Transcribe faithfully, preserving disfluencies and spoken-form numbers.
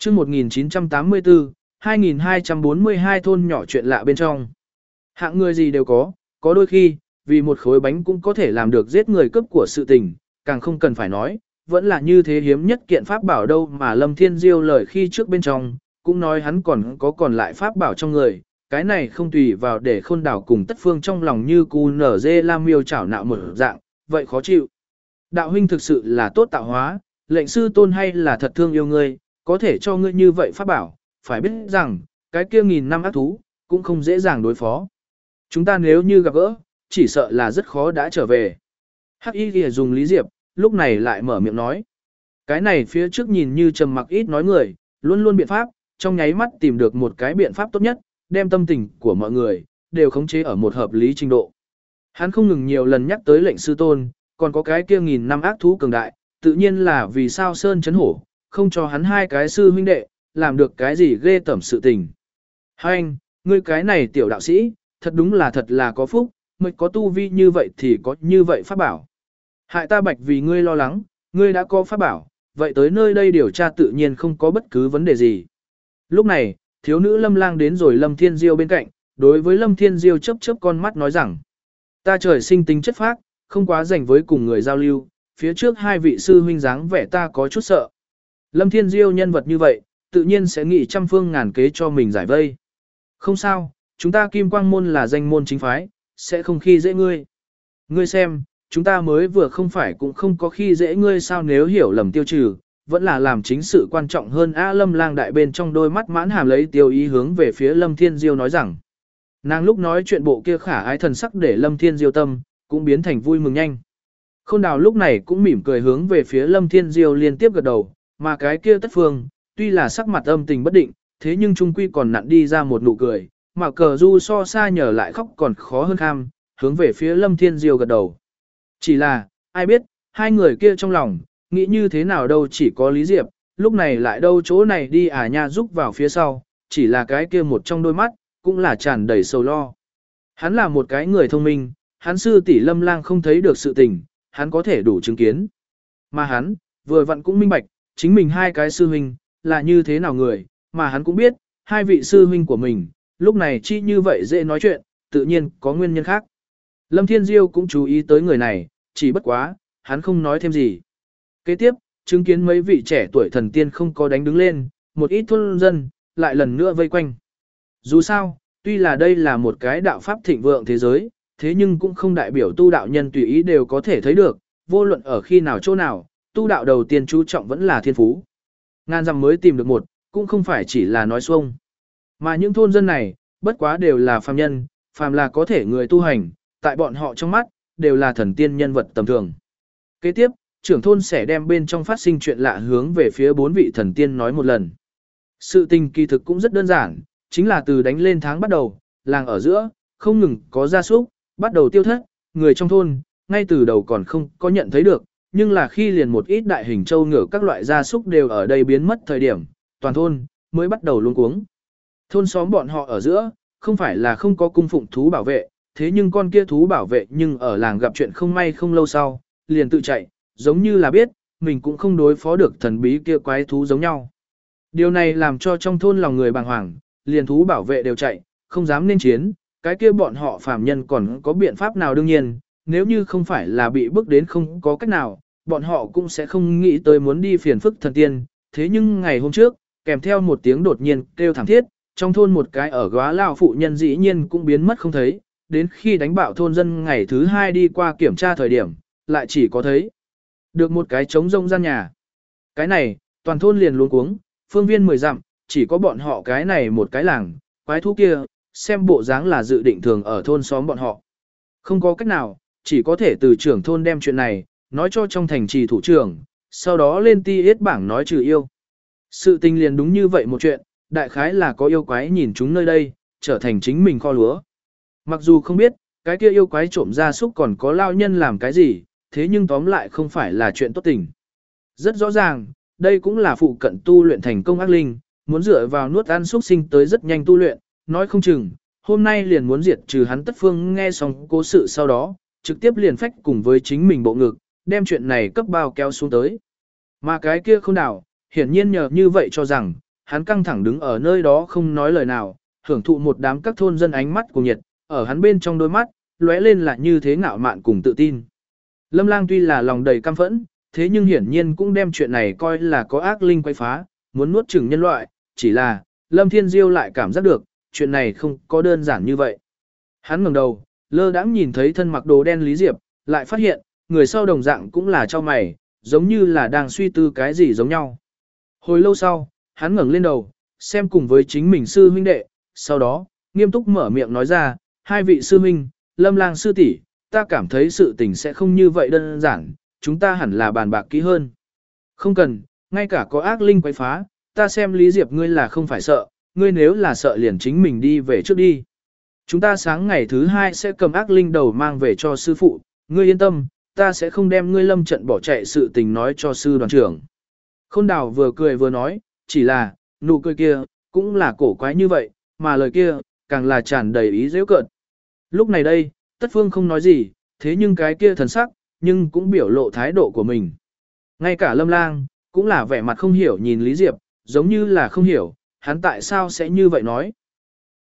chương một nghìn chín trăm tám mươi tư, hai nghìn hai trăm bốn mươi hai thôn nhỏ chuyện lạ bên trong. Hạng người gì đều có, có đôi khi, vì một khối bánh cũng có thể làm được giết người cướp của sự tình, càng không cần phải nói, vẫn là như thế hiếm nhất kiện pháp bảo đâu mà Lâm Thiên Diêu lời khi trước bên trong, cũng nói hắn còn có còn lại pháp bảo trong người, cái này không tùy vào để Khôn Đảo cùng Tất Phương trong lòng như cu nở dê lam miêu chảo nạo một dạng, vậy khó chịu. Đạo huynh thực sự là tốt tạo hóa, lệnh sư tôn hay là thật thương yêu ngươi, có thể cho ngươi như vậy pháp bảo, phải biết rằng, cái kia nghìn năm ác thú, cũng không dễ dàng đối phó. Chúng ta nếu như gặp gỡ, chỉ sợ là rất khó đã trở về. Hắc Y Ghi dùng Lý Diệp, lúc này lại mở miệng nói. Cái này phía trước nhìn như trầm mặc ít nói người, luôn luôn biện pháp, trong nháy mắt tìm được một cái biện pháp tốt nhất, đem tâm tình của mọi người, đều khống chế ở một hợp lý trình độ. Hắn không ngừng nhiều lần nhắc tới lệnh sư tôn, còn có cái kia nghìn năm ác thú cường đại, tự nhiên là vì sao Sơn Chấn Hổ, không cho hắn hai cái sư huynh đệ, làm được cái gì ghê tởm sự tình. Hai anh, ngươi cái này tiểu đạo sĩ, thật đúng là thật là có phúc, mới có tu vi như vậy thì có như vậy pháp bảo. Hại ta bạch vì ngươi lo lắng, ngươi đã có pháp bảo, vậy tới nơi đây điều tra tự nhiên không có bất cứ vấn đề gì. Lúc này, thiếu nữ Lâm Lang đến rồi Lâm Thiên Diêu bên cạnh, đối với Lâm Thiên Diêu chớp chớp con mắt nói rằng, ta trời sinh tính chất phác, không quá rảnh với cùng người giao lưu, phía trước hai vị sư huynh dáng vẻ ta có chút sợ. Lâm Thiên Diêu nhân vật như vậy, tự nhiên sẽ nghĩ trăm phương ngàn kế cho mình giải vây. Không sao, chúng ta Kim Quang môn là danh môn chính phái, sẽ không khi dễ ngươi. Ngươi xem, chúng ta mới vừa không phải cũng không có khi dễ ngươi sao, nếu hiểu lầm tiêu trừ, vẫn là làm chính sự quan trọng hơn. A Lâm Lang đại bên trong đôi mắt mãn hàm lấy tiêu ý hướng về phía Lâm Thiên Diêu nói rằng. Nàng lúc nói chuyện bộ kia khả ái thần sắc để Lâm Thiên Diêu tâm, cũng biến thành vui mừng nhanh. Khôn Đào lúc này cũng mỉm cười hướng về phía Lâm Thiên Diêu liên tiếp gật đầu, mà cái kia Tất Phương, tuy là sắc mặt âm tình bất định, thế nhưng trung quy còn nặn đi ra một nụ cười, mà cờ du so xa nhờ lại khóc còn khó hơn kham, hướng về phía Lâm Thiên Diêu gật đầu. Chỉ là, ai biết, hai người kia trong lòng, nghĩ như thế nào đâu, chỉ có Lý Diệp, lúc này lại đâu chỗ này đi à nha giúp vào phía sau, chỉ là cái kia một trong đôi mắt, cũng là tràn đầy sầu lo. Hắn là một cái người thông minh, hắn sư tỷ Lâm Lang không thấy được sự tình, hắn có thể đủ chứng kiến. Mà hắn, vừa vặn cũng minh bạch, chính mình hai cái sư huynh, là như thế nào người, mà hắn cũng biết, hai vị sư huynh của mình, lúc này chi như vậy dễ nói chuyện, tự nhiên có nguyên nhân khác. Lâm Thiên Diêu cũng chú ý tới người này, chỉ bất quá, hắn không nói thêm gì. Kế tiếp, chứng kiến mấy vị trẻ tuổi thần tiên không có đánh đứng lên, một ít thôn dân, lại lần nữa vây quanh. Dù sao, tuy là đây là một cái đạo pháp thịnh vượng thế giới, thế nhưng cũng không đại biểu tu đạo nhân tùy ý đều có thể thấy được, vô luận ở khi nào chỗ nào, tu đạo đầu tiên chú trọng vẫn là thiên phú. Ngàn dặm mới tìm được một, cũng không phải chỉ là nói xuông. Mà những thôn dân này, bất quá đều là phàm nhân, phàm là có thể người tu hành, tại bọn họ trong mắt, đều là thần tiên nhân vật tầm thường. Kế tiếp, trưởng thôn sẽ đem bên trong phát sinh chuyện lạ hướng về phía bốn vị thần tiên nói một lần. Sự tình kỳ thực cũng rất đơn giản, chính là từ đánh lên tháng bắt đầu, làng ở giữa, không ngừng có gia súc, bắt đầu tiêu thất, người trong thôn, ngay từ đầu còn không có nhận thấy được, nhưng là khi liền một ít đại hình trâu ngựa các loại gia súc đều ở đây biến mất thời điểm, toàn thôn, mới bắt đầu luống cuống. Thôn xóm bọn họ ở giữa, không phải là không có cung phụng thú bảo vệ, thế nhưng con kia thú bảo vệ nhưng ở làng gặp chuyện không may không lâu sau, liền tự chạy, giống như là biết, mình cũng không đối phó được thần bí kia quái thú giống nhau. Điều này làm cho trong thôn lòng người bàng hoàng, liền thú bảo vệ đều chạy, không dám nên chiến, cái kia bọn họ phàm nhân còn có biện pháp nào đương nhiên, nếu như không phải là bị bức đến không có cách nào, bọn họ cũng sẽ không nghĩ tới muốn đi phiền phức thần tiên, thế nhưng ngày hôm trước, kèm theo một tiếng đột nhiên kêu thảm thiết, trong thôn một cái ở góa lao phụ nhân dĩ nhiên cũng biến mất không thấy, đến khi đánh bạo thôn dân ngày thứ hai đi qua kiểm tra thời điểm, lại chỉ có thấy được một cái trống rông gian nhà. Cái này, toàn thôn liền luống cuống, phương viên mười dặm, chỉ có bọn họ cái này một cái làng, quái thú kia, xem bộ dáng là dự định thường ở thôn xóm bọn họ. Không có cách nào, chỉ có thể từ trưởng thôn đem chuyện này, nói cho trong thành trì thủ trưởng, sau đó lên ti yết bảng nói trừ yêu. Sự tình liền đúng như vậy một chuyện, đại khái là có yêu quái nhìn chúng nơi đây, trở thành chính mình kho lúa. Mặc dù không biết, cái kia yêu quái trộm gia súc còn có lao nhân làm cái gì, thế nhưng tóm lại không phải là chuyện tốt tình. Rất rõ ràng, đây cũng là phụ cận tu luyện thành công ác linh, muốn dựa vào nuốt ăn súc sinh tới rất nhanh tu luyện, nói không chừng, hôm nay liền muốn diệt trừ hắn. Tất Phương nghe xong cố sự sau đó, trực tiếp liền phách cùng với chính mình bộ ngực, đem chuyện này cấp bao kéo xuống tới. Mà cái kia không đảo, hiển nhiên nhờ như vậy cho rằng, hắn căng thẳng đứng ở nơi đó không nói lời nào, hưởng thụ một đám các thôn dân ánh mắt của nhiệt, ở hắn bên trong đôi mắt, lóe lên là như thế ngạo mạn cùng tự tin. Lâm Lang tuy là lòng đầy căm phẫn, thế nhưng hiển nhiên cũng đem chuyện này coi là có ác linh quay phá, muốn nuốt chửng nhân loại, chỉ là, Lâm Thiên Diêu lại cảm giác được, chuyện này không có đơn giản như vậy. Hắn ngẩng đầu, lơ đãng nhìn thấy thân mặc đồ đen Lý Diệp, lại phát hiện, người sau đồng dạng cũng là cho mày, giống như là đang suy tư cái gì giống nhau. Hồi lâu sau, hắn ngẩng lên đầu, xem cùng với chính mình sư huynh đệ, sau đó, nghiêm túc mở miệng nói ra, hai vị sư huynh, Lâm Lang sư tỷ, ta cảm thấy sự tình sẽ không như vậy đơn giản, chúng ta hẳn là bàn bạc kỹ hơn. Không cần, ngay cả có ác linh quấy phá, ta xem Lý Diệp ngươi là không phải sợ, ngươi nếu là sợ liền chính mình đi về trước đi. Chúng ta sáng ngày thứ hai sẽ cầm ác linh đầu mang về cho sư phụ, ngươi yên tâm, ta sẽ không đem ngươi lâm trận bỏ chạy sự tình nói cho sư đoàn trưởng. Khôn Đào vừa cười vừa nói, chỉ là, nụ cười kia, cũng là cổ quái như vậy, mà lời kia, càng là tràn đầy ý dễ cợt. Lúc này đây, Tất Phương không nói gì, thế nhưng cái kia thần sắc, nhưng cũng biểu lộ thái độ của mình. Ngay cả Lâm Lang, cũng là vẻ mặt không hiểu nhìn Lý Diệp, giống như là không hiểu, hắn tại sao sẽ như vậy nói.